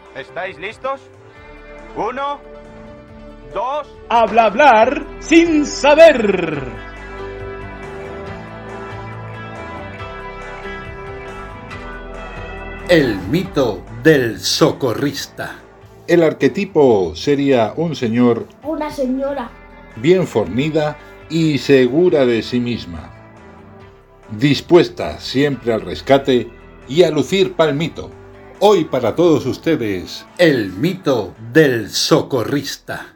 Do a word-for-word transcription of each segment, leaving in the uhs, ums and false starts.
¿Estáis listos? Uno, dos... Habla hablar sin saber. El mito del socorrista. El arquetipo sería un señor, una señora, bien fornida y segura de sí misma, dispuesta siempre al rescate y a lucir palmito. Hoy para todos ustedes, el mito del socorrista.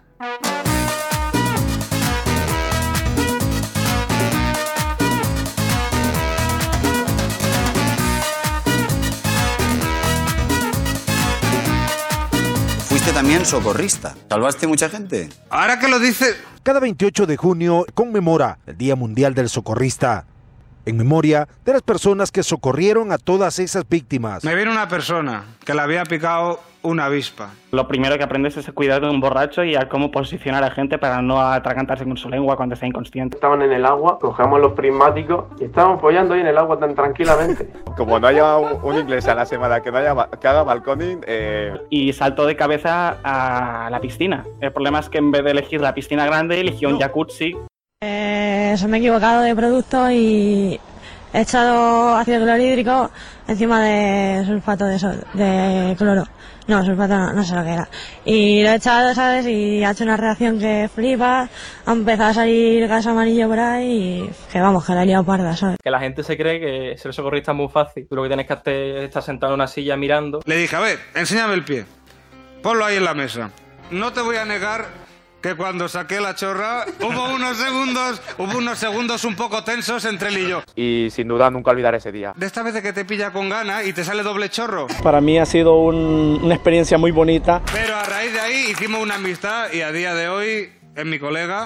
Fuiste también socorrista. ¿Salvaste mucha gente? Ahora que lo dices... Cada veintiocho de junio conmemora el Día Mundial del Socorrista, en memoria de las personas que socorrieron a todas esas víctimas. Me viene una persona que le había picado una avispa. Lo primero que aprendes es a cuidar de un borracho y a cómo posicionar a gente para no atragantarse con su lengua cuando está inconsciente. Estaban en el agua, cogemos los prismáticos y estábamos follando ahí en el agua tan tranquilamente. Como no haya un, un inglés a la semana que no haya que haga balconing... Eh... Y saltó de cabeza a la piscina. El problema es que en vez de elegir la piscina grande, eligió un jacuzzi. Eh, se me he equivocado de producto y he echado ácido clorhídrico encima de sulfato de, sol, de cloro. No, sulfato no, no sé lo que era. Y lo he echado, ¿sabes? Y ha hecho una reacción que flipa. Ha empezado a salir gas amarillo por ahí y que vamos, que la he liado parda, ¿sabes? Que la gente se cree que ser socorrista es muy fácil. Tú lo que tienes que hacer es estar sentado en una silla mirando. Le dije, a ver, enséñame el pie. Ponlo ahí en la mesa. No te voy a negar que cuando saqué la chorra hubo unos segundos, hubo unos segundos un poco tensos entre él y yo. Y sin duda nunca olvidar ese día. De esta vez de que te pilla con ganas y te sale doble chorro. Para mí ha sido un, una experiencia muy bonita. Pero a raíz de ahí hicimos una amistad y a día de hoy es mi colega.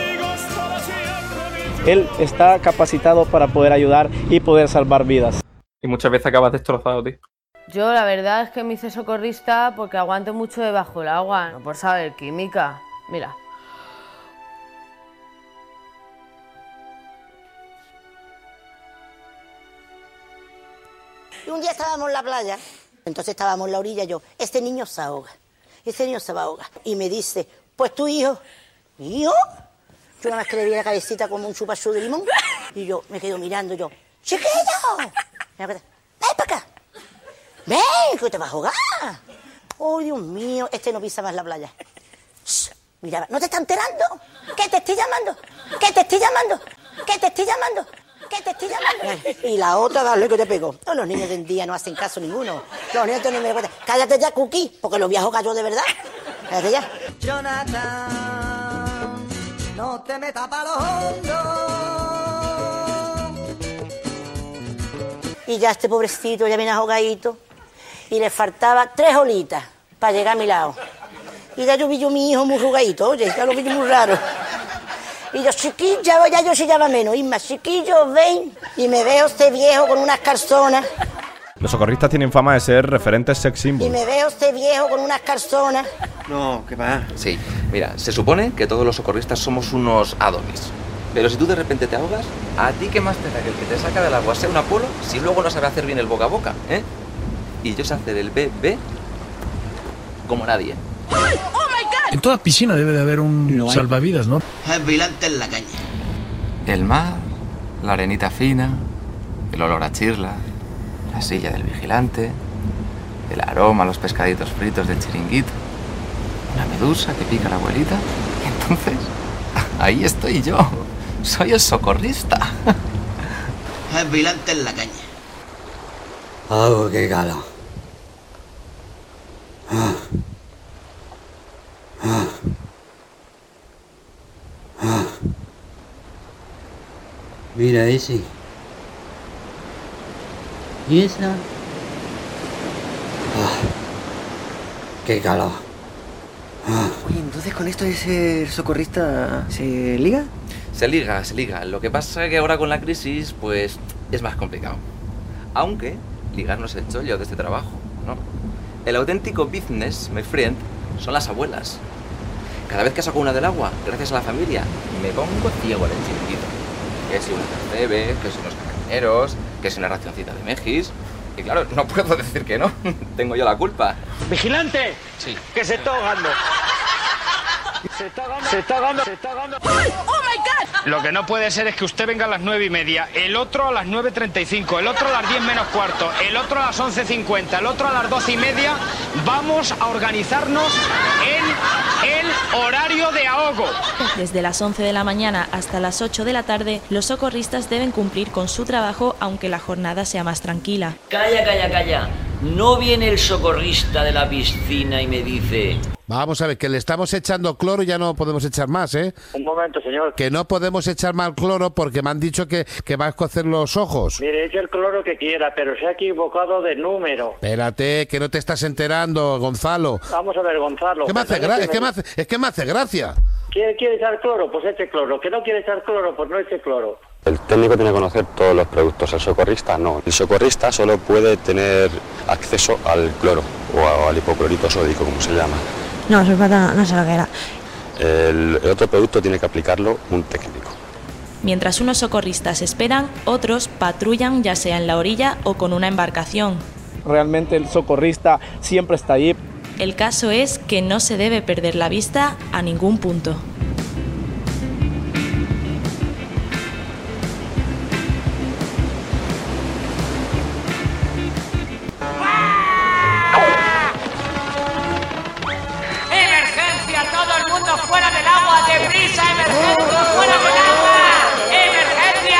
Él está capacitado para poder ayudar y poder salvar vidas. Y muchas veces acabas destrozado, tío. Yo la verdad es que me hice socorrista porque aguanto mucho debajo del agua, no por saber química. Mira. Y un día estábamos en la playa, entonces estábamos en la orilla, yo, este niño se ahoga, este niño se va a ahogar. Y me dice, pues tu hijo, ¿hijo? Yo nada más que le vi la cabecita como un chupachú de limón. Y yo me quedo mirando, yo, ¡chiquillo! ¡Ven para acá! ¡Ven, que te vas a ahogar! ¡Oh, Dios mío! Este no pisa más la playa. Shh. Mira, ¿no te está enterando? ¿Qué te estoy llamando? ¿Qué te estoy llamando? ¿Qué te estoy llamando? ¿Qué te estoy llamando? Y la otra, dale que te pegó. No, los niños de hoy en día no hacen caso ninguno. Los niños de hoy en día... Cállate ya, Cookie, porque los viejos cayó de verdad. Cállate ya. Jonathan, no te metas para los hondos. Y ya este pobrecito ya viene ahogadito. Y le faltaba tres olitas para llegar a mi lado. Y ya yo vi yo mi hijo muy jugadito, oye, ya lo vi yo muy raro. Y yo, chiquillo, ya yo sí ya va menos. Isma, chiquillo, ven. Y me veo este viejo con unas calzonas. Los socorristas tienen fama de ser referentes sex symbols. Y me veo este viejo con unas calzonas. No, ¿qué va? Sí, mira, se supone que todos los socorristas somos unos adonis. Pero si tú de repente te ahogas, ¿a ti qué más te da que el que te saca del agua sea un Apolo si luego no sabe hacer bien el boca a boca, eh? Y yo sé hacer el bebé como nadie. En toda piscina debe de haber un no salvavidas, ¿no? El vigilante en la caña. El mar, la arenita fina, el olor a chirla, la silla del vigilante, el aroma a los pescaditos fritos del chiringuito, una medusa que pica a la abuelita. Y entonces, ahí estoy yo. Soy el socorrista. El vigilante en la caña. Oh, qué calor. Ah. Ah. Ah. Mira ese. ¿Y esa? Ah. Qué calor. Ah. Oye, entonces con esto de ser socorrista, ¿se liga? Se liga, se liga. Lo que pasa es que ahora con la crisis, pues, es más complicado. Aunque ligar no es el chollo de este trabajo, ¿no? El auténtico business, my friend, son las abuelas. Cada vez que saco una del agua, gracias a la familia, me pongo ciego en el chiringuito. Que si una percebe, que si unos carabineros, que si una racioncita de Mejis. Y claro, no puedo decir que no. Tengo yo la culpa. ¡Vigilante! Sí. Que se está ahogando. Se está ahogando. Se está ahogando. Se está ahogando. ¡Oh, my God! Lo que no puede ser es que usted venga a las nueve y media, el otro a las nueve treinta y cinco, el otro a las diez menos cuarto, el otro a las once cincuenta, el otro a las doce y media. Vamos a organizarnos en el horario de ahogo. Desde las once de la mañana hasta las ocho de la tarde, los socorristas deben cumplir con su trabajo aunque la jornada sea más tranquila. Calla, calla, calla. No viene el socorrista de la piscina y me dice... Vamos a ver, que le estamos echando cloro y ya no podemos echar más, ¿eh? Un momento, señor. Que no podemos echar más cloro porque me han dicho que, que va a escocer los ojos. Mire, eche el cloro que quiera, pero se ha equivocado de número. Espérate, que no te estás enterando, Gonzalo. Vamos a ver, Gonzalo. ¿Qué me hace gra- es, que me hace, es que me hace gracia. ¿Quiere, quiere echar cloro? Pues eche cloro. ¿Que no quiere echar cloro? Pues no eche cloro. El técnico tiene que conocer todos los productos, el socorrista no. El socorrista solo puede tener acceso al cloro o al hipoclorito sódico, como se llama. No, sulfato no, no sé lo que era. El, el otro producto tiene que aplicarlo un técnico. Mientras unos socorristas esperan, otros patrullan ya sea en la orilla o con una embarcación. Realmente el socorrista siempre está allí. El caso es que no se debe perder la vista a ningún punto. ¡Fuera del agua! ¡Deprisa! ¡Emergencia! ¡Fuera del agua! ¡Emergencia!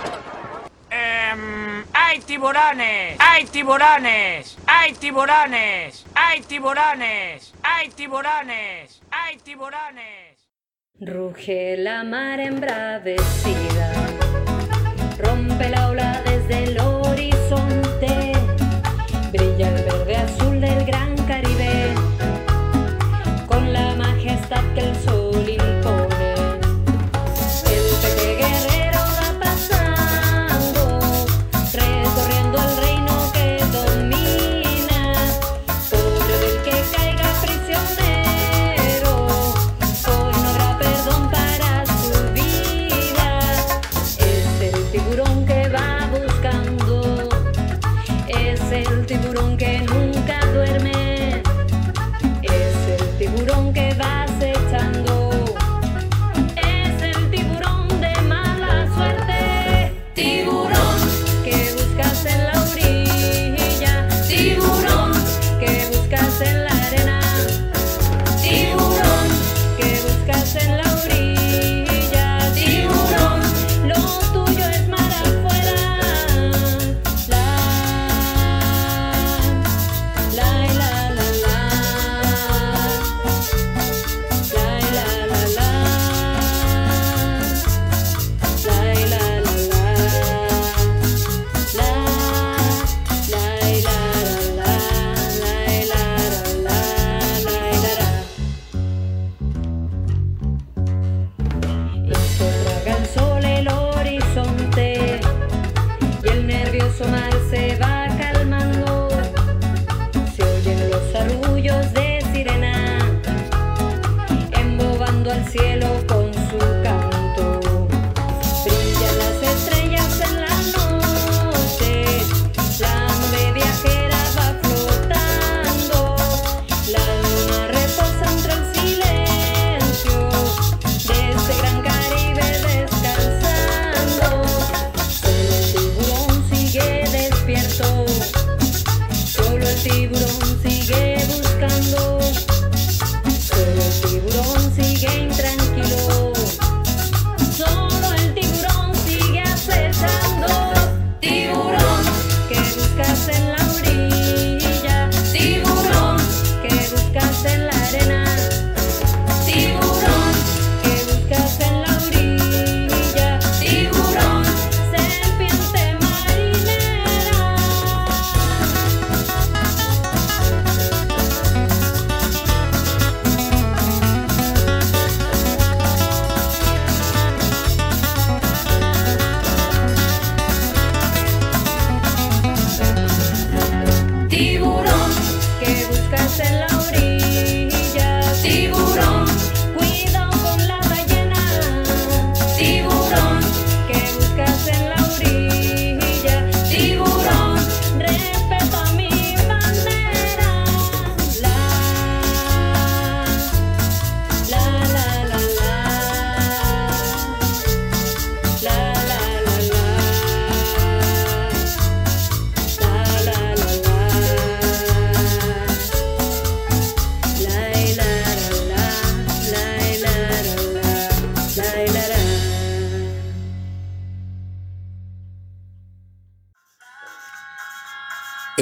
Eh, ¡Hay tiburones! ¡Hay tiburones! ¡Hay tiburones! ¡Hay tiburones! ¡Hay tiburones! ¡Hay tiburones! Ruge la mar embravecida, rompe la ola desde el horizonte, brilla el verde azul del gran Caribe, con la majestad que el sol impone. El peque guerrero va pasando, recorriendo el reino que domina. Pobre del que caiga prisionero, hoy no habrá perdón para su vida. Es el tiburón que va a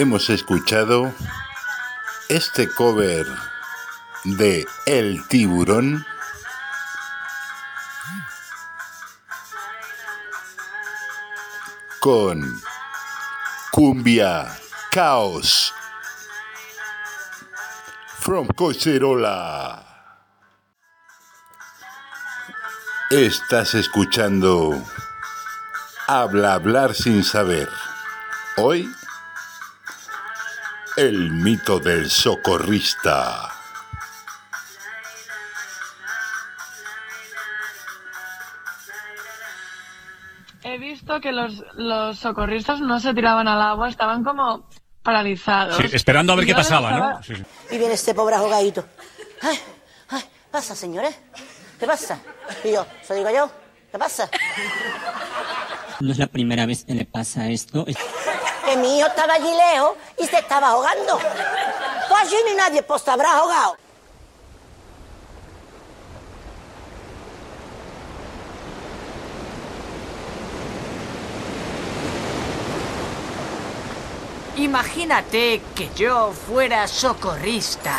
hemos escuchado este cover de El Tiburón con Cumbia Caos from Cocherola. Estás escuchando Habla Hablar Sin Saber. Hoy, el mito del socorrista. He visto que los, los socorristas no se tiraban al agua, estaban como paralizados. Sí, esperando a ver Y qué yo pasaba, estaba- ¿no? Sí, sí. Y viene este pobre ahogadito. Ay, ay, pasa, señores. ¿Qué pasa? Y yo, ¿se digo yo? ¿Qué pasa? No es la primera vez que le pasa esto. Es- Que mi hijo estaba allí lejos y se estaba ahogando. Pues allí ni nadie, pues se habrá ahogado. Imagínate que yo fuera socorrista.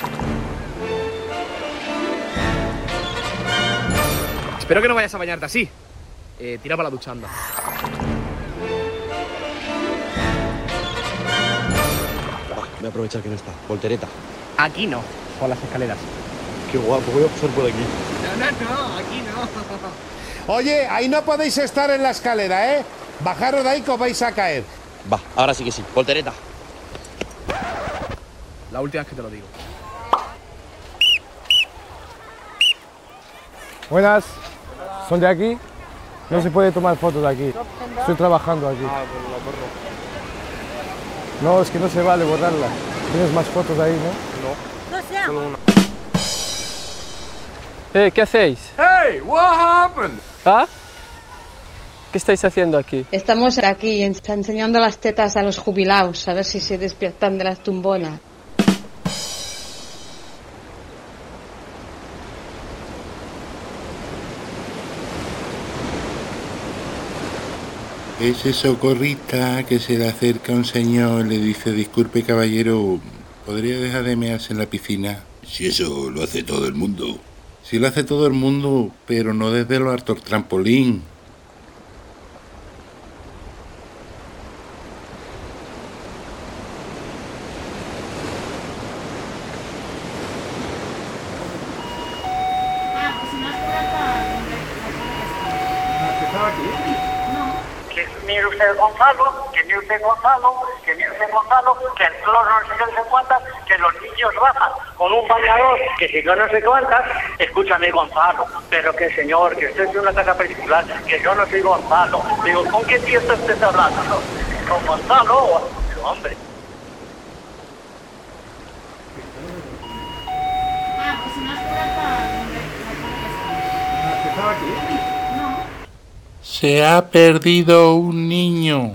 Espero que no vayas a bañarte así. Eh, tira para la ducha, anda. Voy a aprovechar que no está. Voltereta. Aquí no, por las escaleras. Qué guapo, voy a pasar por aquí. No, no, no, aquí no. Oye, ahí no podéis estar en la escalera, ¿eh? Bajaros de ahí que os vais a caer. Va, ahora sí que sí. Voltereta. La última vez que te lo digo. Buenas, ¿son de aquí? No se puede tomar fotos de aquí. Estoy trabajando aquí. Ah, pues lo borro. No, es que no se vale borrarla. Tienes más fotos ahí, ¿no? No. No sea. Solo una. Eh, ¿qué hacéis? Hey, what happened? ¿Ah? ¿Qué estáis haciendo aquí? Estamos aquí en- enseñando las tetas a los jubilados, a ver si se despiertan de las tumbonas. Ese socorrista que se le acerca a un señor le dice: disculpe caballero, ¿podría dejar de mearse en la piscina? Si eso lo hace todo el mundo. Sí lo hace todo el mundo, pero no desde lo alto del trampolín. Que mire usted Gonzalo, que mire usted Gonzalo, que mire usted Gonzalo, que el cloro no sé qué, no sé cuántas, que los niños bajan con un bañador, que si yo no sé cuántas, escúchame Gonzalo, pero que señor, que usted es de una casa particular, que yo no soy Gonzalo. Digo, ¿con qué tío está usted hablando? ¿Con Gonzalo? Digo, hombre. Se ha perdido un niño.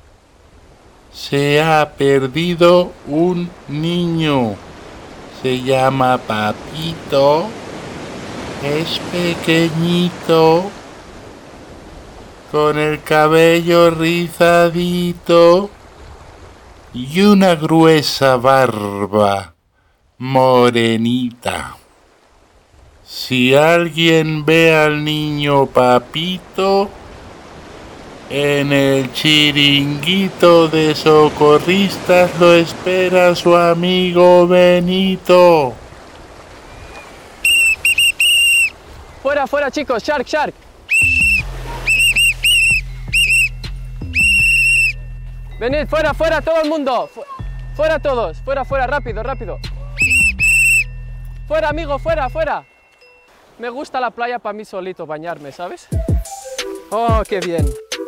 Se ha perdido un niño. Se llama Papito. Es pequeñito. Con el cabello rizadito. Y una gruesa barba morenita. Si alguien ve al niño Papito, en el chiringuito de socorristas lo espera su amigo Benito. Fuera, fuera, chicos, Shark, Shark. Venid, fuera, fuera, todo el mundo. Fu- fuera todos, fuera, fuera, rápido, rápido. Fuera, amigo, fuera, fuera. Me gusta la playa para mí solito bañarme, ¿sabes? Oh, qué bien.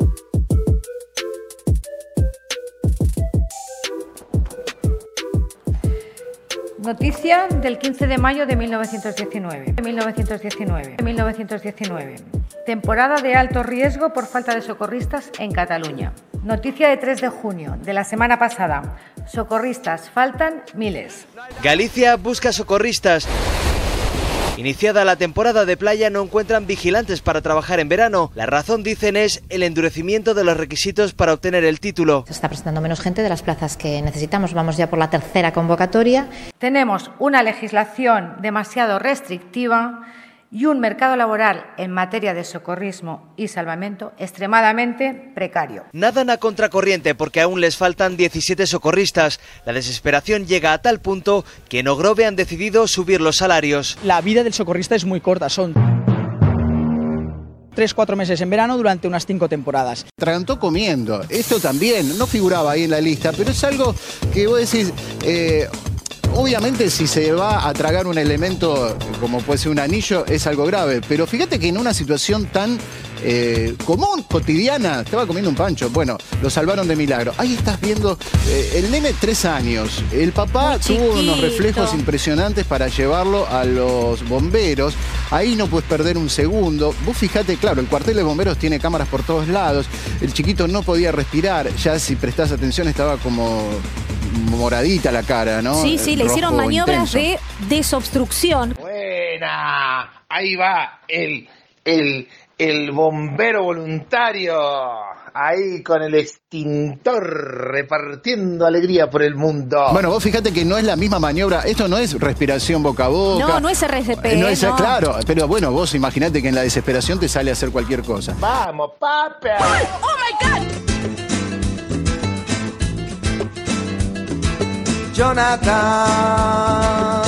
Noticia del quince de mayo de mil novecientos diecinueve. De mil novecientos diecinueve. De mil novecientos diecinueve. Temporada de alto riesgo por falta de socorristas en Cataluña. Noticia de tres de junio de la semana pasada. Socorristas faltan miles. Galicia busca socorristas. Iniciada la temporada de playa no encuentran vigilantes para trabajar en verano. La razón, dicen, es el endurecimiento de los requisitos para obtener el título. Se está presentando menos gente de las plazas que necesitamos. Vamos ya por la tercera convocatoria. Tenemos una legislación demasiado restrictiva y un mercado laboral en materia de socorrismo y salvamento extremadamente precario. Nadan a contracorriente porque aún les faltan diecisiete socorristas. La desesperación llega a tal punto que en Ogrove han decidido subir los salarios. La vida del socorrista es muy corta, son tres, cuatro meses en verano durante unas cinco temporadas. Atragantó comiendo. Esto también no figuraba ahí en la lista, pero es algo que vos decís... Eh, Obviamente si se va a tragar un elemento como puede ser un anillo es algo grave, pero fíjate que en una situación tan eh, común, cotidiana, estaba comiendo un pancho, bueno, lo salvaron de milagro. Ahí estás viendo eh, el nene tres años, el papá tuvo unos reflejos impresionantes para llevarlo a los bomberos, ahí no puedes perder un segundo. Vos fíjate, claro, el cuartel de bomberos tiene cámaras por todos lados, el chiquito no podía respirar, ya si prestás atención estaba como... moradita la cara, ¿no? Sí, sí, le Rojo hicieron maniobras intenso. de desobstrucción. Buena, ahí va el, el, el bombero voluntario, ahí con el extintor repartiendo alegría por el mundo. Bueno, vos fíjate que no es la misma maniobra, esto no es respiración boca a boca. No, no es R C P. No es, no. Claro, pero bueno, vos imaginate que en la desesperación te sale a hacer cualquier cosa. Vamos, papá. ¡Oh, my God! Jonathan,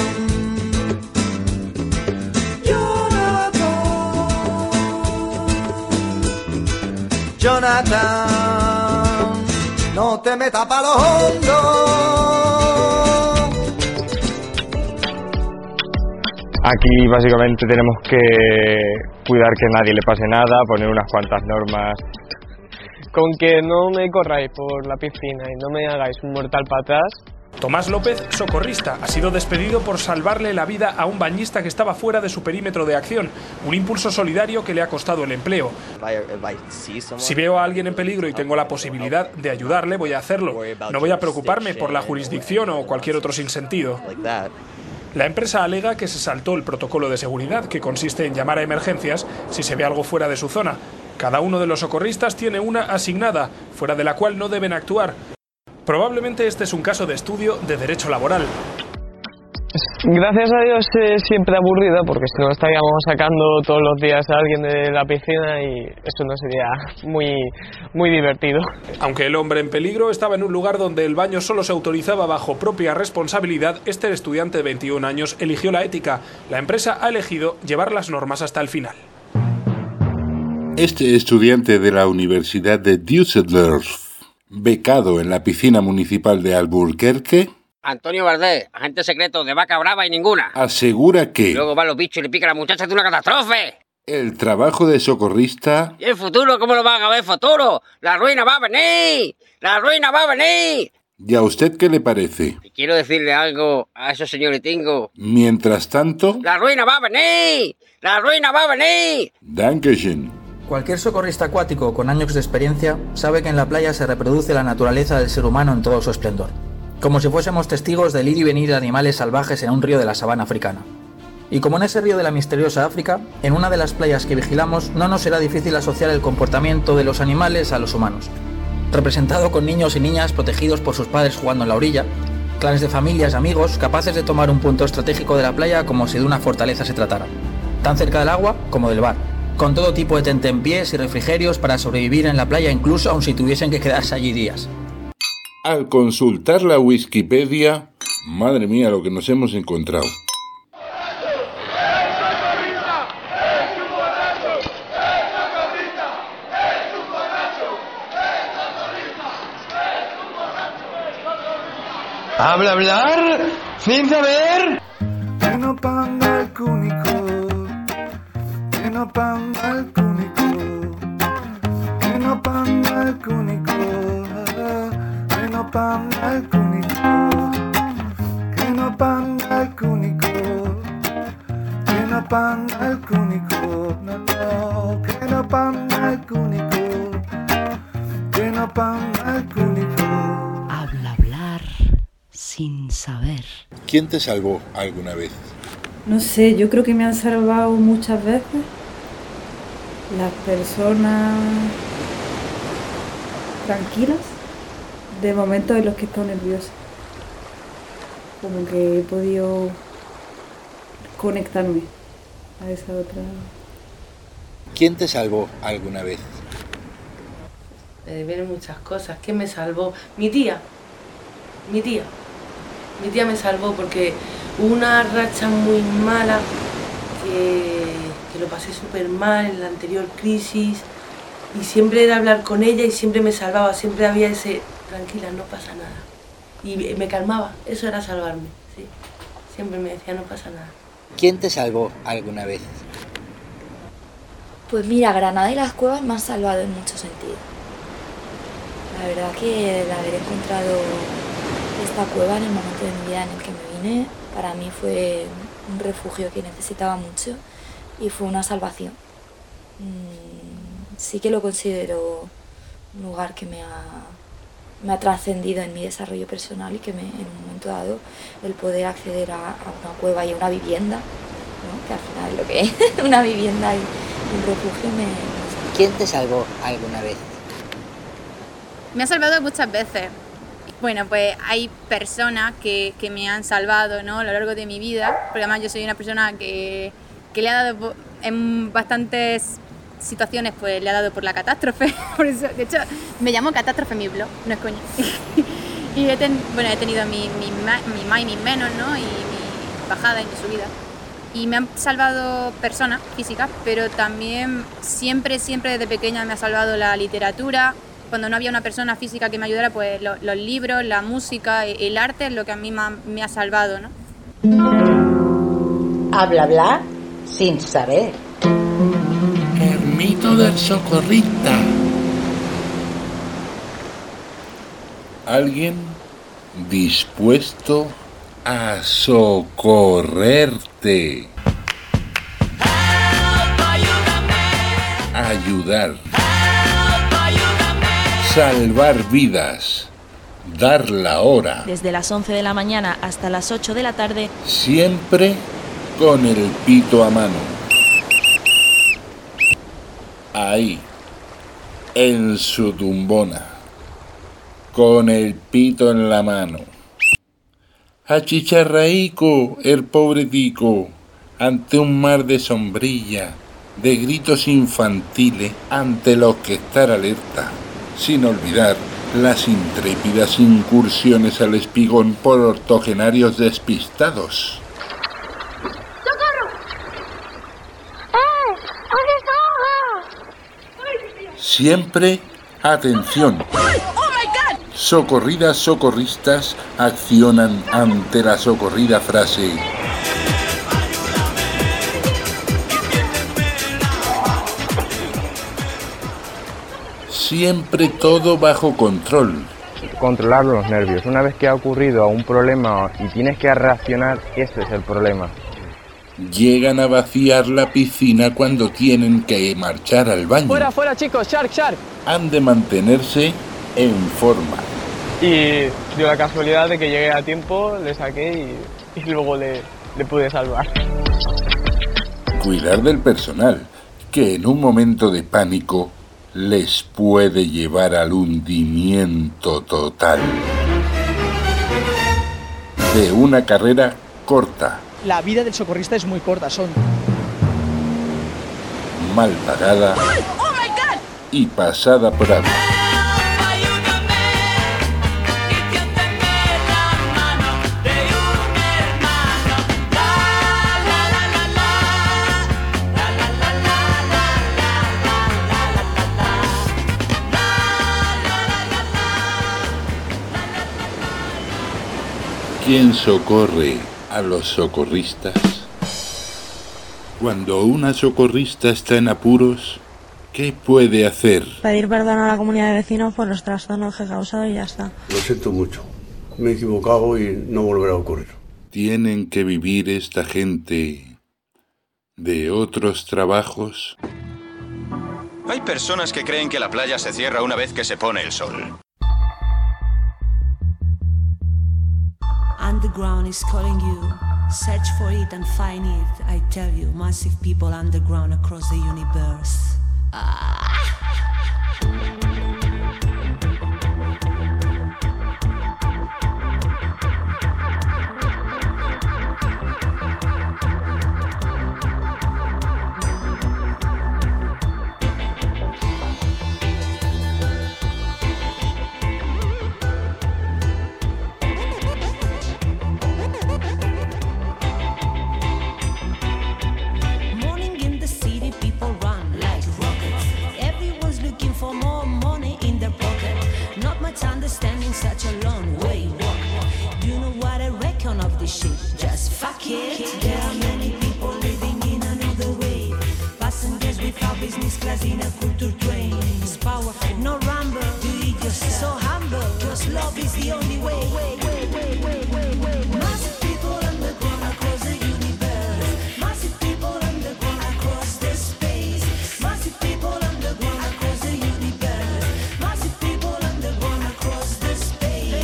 Jonathan, Jonathan, no te metas pa' lo hondo. Aquí básicamente tenemos que cuidar que nadie le pase nada, poner unas cuantas normas. Con que no me corráis por la piscina y no me hagáis un mortal para atrás. Tomás López, socorrista, ha sido despedido por salvarle la vida a un bañista que estaba fuera de su perímetro de acción, un impulso solidario que le ha costado el empleo. Si veo a alguien en peligro y tengo la posibilidad de ayudarle, voy a hacerlo. No voy a preocuparme por la jurisdicción o cualquier otro sinsentido. La empresa alega que se saltó el protocolo de seguridad, que consiste en llamar a emergencias si se ve algo fuera de su zona. Cada uno de los socorristas tiene una asignada, fuera de la cual no deben actuar. Probablemente este es un caso de estudio de derecho laboral. Gracias a Dios es siempre aburrida, porque si no estaríamos sacando todos los días a alguien de la piscina y eso no sería muy, muy divertido. Aunque el hombre en peligro estaba en un lugar donde el baño solo se autorizaba bajo propia responsabilidad, este estudiante de veintiún años eligió la ética. La empresa ha elegido llevar las normas hasta el final. Este estudiante de la Universidad de Düsseldorf, becado en la piscina municipal de Alburquerque, Antonio Valdés, agente secreto de vaca brava y ninguna. asegura que Luego van los bichos y le pican a la muchacha de una catástrofe. el trabajo de socorrista ¿Y el futuro? ¿Cómo lo van a ver futuro? ¡La ruina va a venir! ¡La ruina va a venir! ¿y a usted qué le parece? Y quiero decirle algo a esos señoritingos. Mientras tanto, ¡La ruina va a venir! ¡La ruina va a venir! Dankeschön. Cualquier socorrista acuático con años de experiencia sabe que en la playa se reproduce la naturaleza del ser humano en todo su esplendor, como si fuésemos testigos del ir y venir de animales salvajes en un río de la sabana africana. Y como en ese río de la misteriosa África, en una de las playas que vigilamos no nos será difícil asociar el comportamiento de los animales a los humanos, representado con niños y niñas protegidos por sus padres jugando en la orilla, clanes de familias y amigos capaces de tomar un punto estratégico de la playa como si de una fortaleza se tratara, tan cerca del agua como del bar, con todo tipo de tentempiés y refrigerios para sobrevivir en la playa incluso aun si tuviesen que quedarse allí días. Al consultar la Wikipedia, madre mía lo que nos hemos encontrado. Habla, hablar, sin saber. Que no panda el cúnico, que no panda el cúnico, que no panda el cúnico, que no panda el cúnico, que no panda el cúnico, que no panda el cúnico, no, no, que no panda el cúnico, que no panda el cúnico. Habla, hablar sin saber. ¿Quién te salvó alguna vez? No sé, yo creo que me han salvado muchas veces las personas tranquilas de momentos en los que he estado nerviosa. Como que he podido conectarme a esa otra. ¿Quién te salvó alguna vez? De ver muchas cosas. ¿Qué me salvó? Mi tía. Mi tía. Mi tía me salvó porque hubo una racha muy mala que, que lo pasé súper mal en la anterior crisis y siempre era hablar con ella y siempre me salvaba, siempre había ese tranquila, no pasa nada. Y me calmaba, eso era salvarme, sí. Siempre me decía no pasa nada. ¿Quién te salvó alguna vez? Pues mira, Granada y las cuevas me han salvado en muchos sentidos. La verdad que el haber encontrado esta cueva en el momento de mi vida en el que me vine, para mí fue un refugio que necesitaba mucho y fue una salvación. Sí que lo considero un lugar que me ha, me ha trascendido en mi desarrollo personal y que me, en un momento dado el poder acceder a, a una cueva y a una vivienda, ¿no? Que al final es lo que es, una vivienda y un refugio me... ¿Quién te salvó alguna vez? Me ha salvado muchas veces. Bueno, pues hay personas que, que me han salvado, ¿no? A lo largo de mi vida, porque además yo soy una persona que, que le ha dado en bastantes situaciones, pues le ha dado por la catástrofe. Por eso, de hecho, me llamo Catástrofe mi blog, no es coña. Y he, ten, bueno, he tenido mi, mi, mi más y mis menos, ¿no? Y mi bajada y mi subida. Y me han salvado personas físicas, pero también siempre, siempre desde pequeña me ha salvado la literatura. Cuando no había una persona física que me ayudara, pues lo, los libros, la música, el arte es lo que a mí me ha, me ha salvado, ¿no? Habla, habla, sin saber. El mito del socorrista. Alguien dispuesto a socorrerte. Ayudar. Salvar vidas, dar la hora. Desde las once de la mañana hasta las ocho de la tarde. Siempre con el pito a mano. Ahí, en su tumbona, con el pito en la mano. Achicharraico, el pobre tico, ante un mar de sombrilla, de gritos infantiles ante los que estar alerta. Sin olvidar las intrépidas incursiones al espigón por octogenarios despistados. ¡Socorro! ¡Eh! ¡Aquí está! Siempre, atención. Socorridas, socorristas accionan ante la socorrida frase. Siempre todo bajo control. Controlar los nervios. Una vez que ha ocurrido un problema y tienes que reaccionar, ese es el problema. Llegan a vaciar la piscina cuando tienen que marchar al baño. Fuera, fuera chicos, shark, shark. Han de mantenerse en forma. Y dio la casualidad de que llegué a tiempo, le saqué y, y luego le, le pude salvar. Cuidar del personal, que en un momento de pánico les puede llevar al hundimiento total. De una carrera corta. La vida del socorrista es muy corta, son... mal pagada y pasada por alto. ¿Quién socorre a los socorristas? Cuando una socorrista está en apuros, ¿qué puede hacer? Pedir perdón a la comunidad de vecinos por los trastornos que he causado y ya está. Lo siento mucho. Me he equivocado y no volverá a ocurrir. ¿Tienen que vivir esta gente de otros trabajos? Hay personas que creen que la playa se cierra una vez que se pone el sol. Underground is calling you. Search for it and find it, I tell you, massive people underground across the universe. Ah. Understanding such a long way. Do you know what I reckon of this shit? Just fuck it. There are many people living in another way. Passengers without business class in a culture train. It's powerful, no rumble. Do it yourself. So humble. Just love is the only way. Massive people underground across the universe. Massive people underground across the space. Massive people underground across the universe. Massive people underground across the space.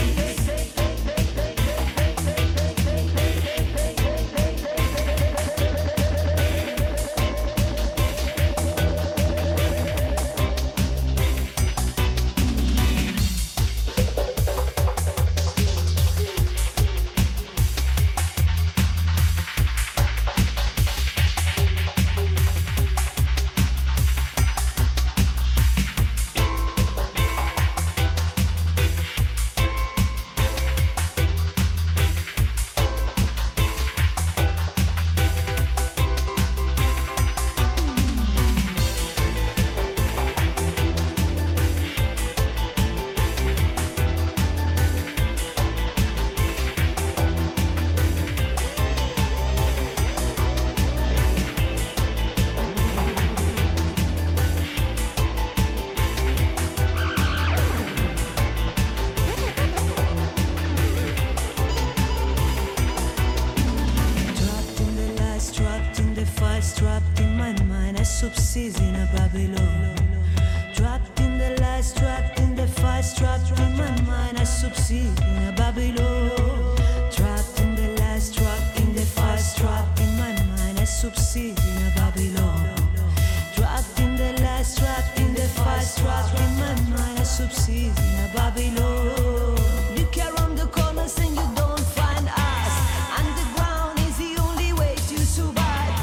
Trapped in my mind, I subsist in a Babylon. Trapped in the lies, trapped in the fights, trapped in my mind, I subsist in a Babylon. Trapped in the lies, trapped in the fights, trapped in my mind, I subsist in a Babylon. Trapped in the lies, trapped in the fights, trapped in my mind, I subsist in a Babylon. Look around the corners and you don't find us. Underground is the only way to survive.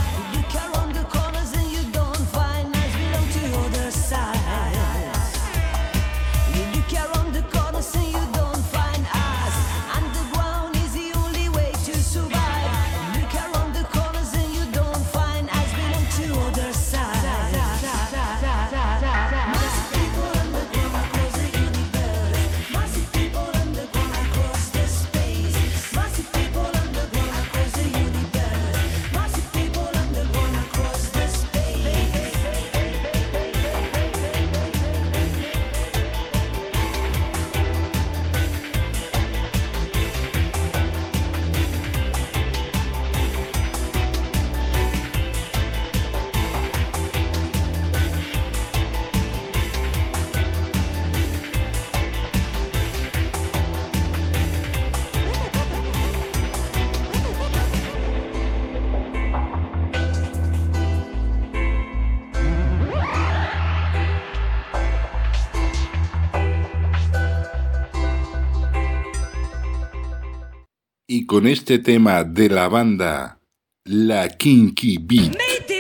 Y con este tema de la banda La Kinky Beat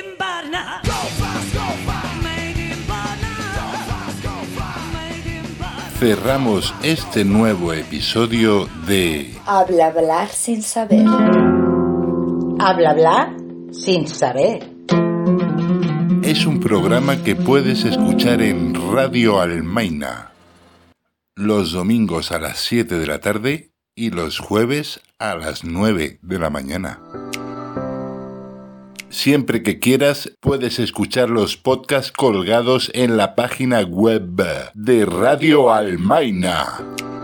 cerramos este nuevo episodio de Habla hablar sin saber. Habla hablar sin saber. Es un programa que puedes escuchar en Radio Almaina los domingos a las siete de la tarde y los jueves a las nueve de la mañana. Siempre que quieras puedes escuchar los podcasts colgados en la página web de Radio Almaina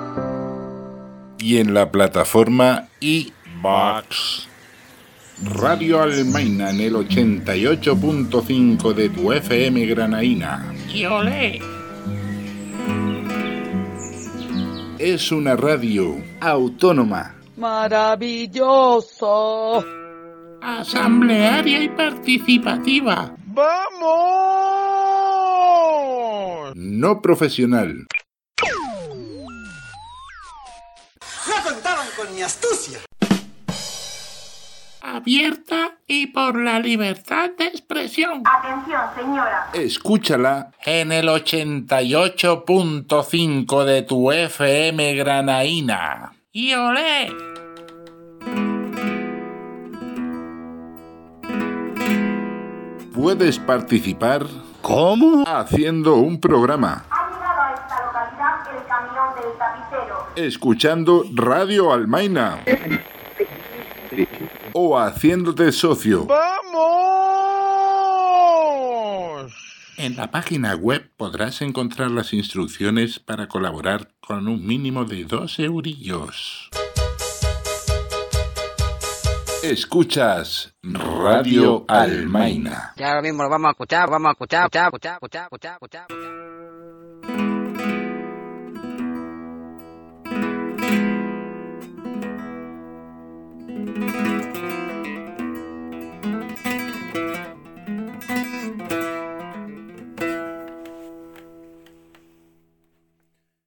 y en la plataforma iVoox. Radio Almaina en el ochenta y ocho punto cinco de tu F M granaína. ¡Y olé! Es una radio autónoma, Maravilloso. Asamblearia y participativa. ¡Vamos! No profesional. No contaban con mi astucia. Abierta y por la libertad de expresión. Atención, señora. Escúchala en el ochenta y ocho punto cinco de tu F M granaína. ¡Y olé! Puedes participar. ¿Cómo? Haciendo un programa. Ha llegado a esta localidad el camión del tapicero. Escuchando Radio Almaina. O haciéndote socio. ¡Vamos! En la página web podrás encontrar las instrucciones para colaborar con un mínimo de dos eurillos. Escuchas Radio Almaina. Ya ahora mismo lo vamos a escuchar, vamos a escuchar, escuchar, escuchar, escuchar, escuchar, escuchar.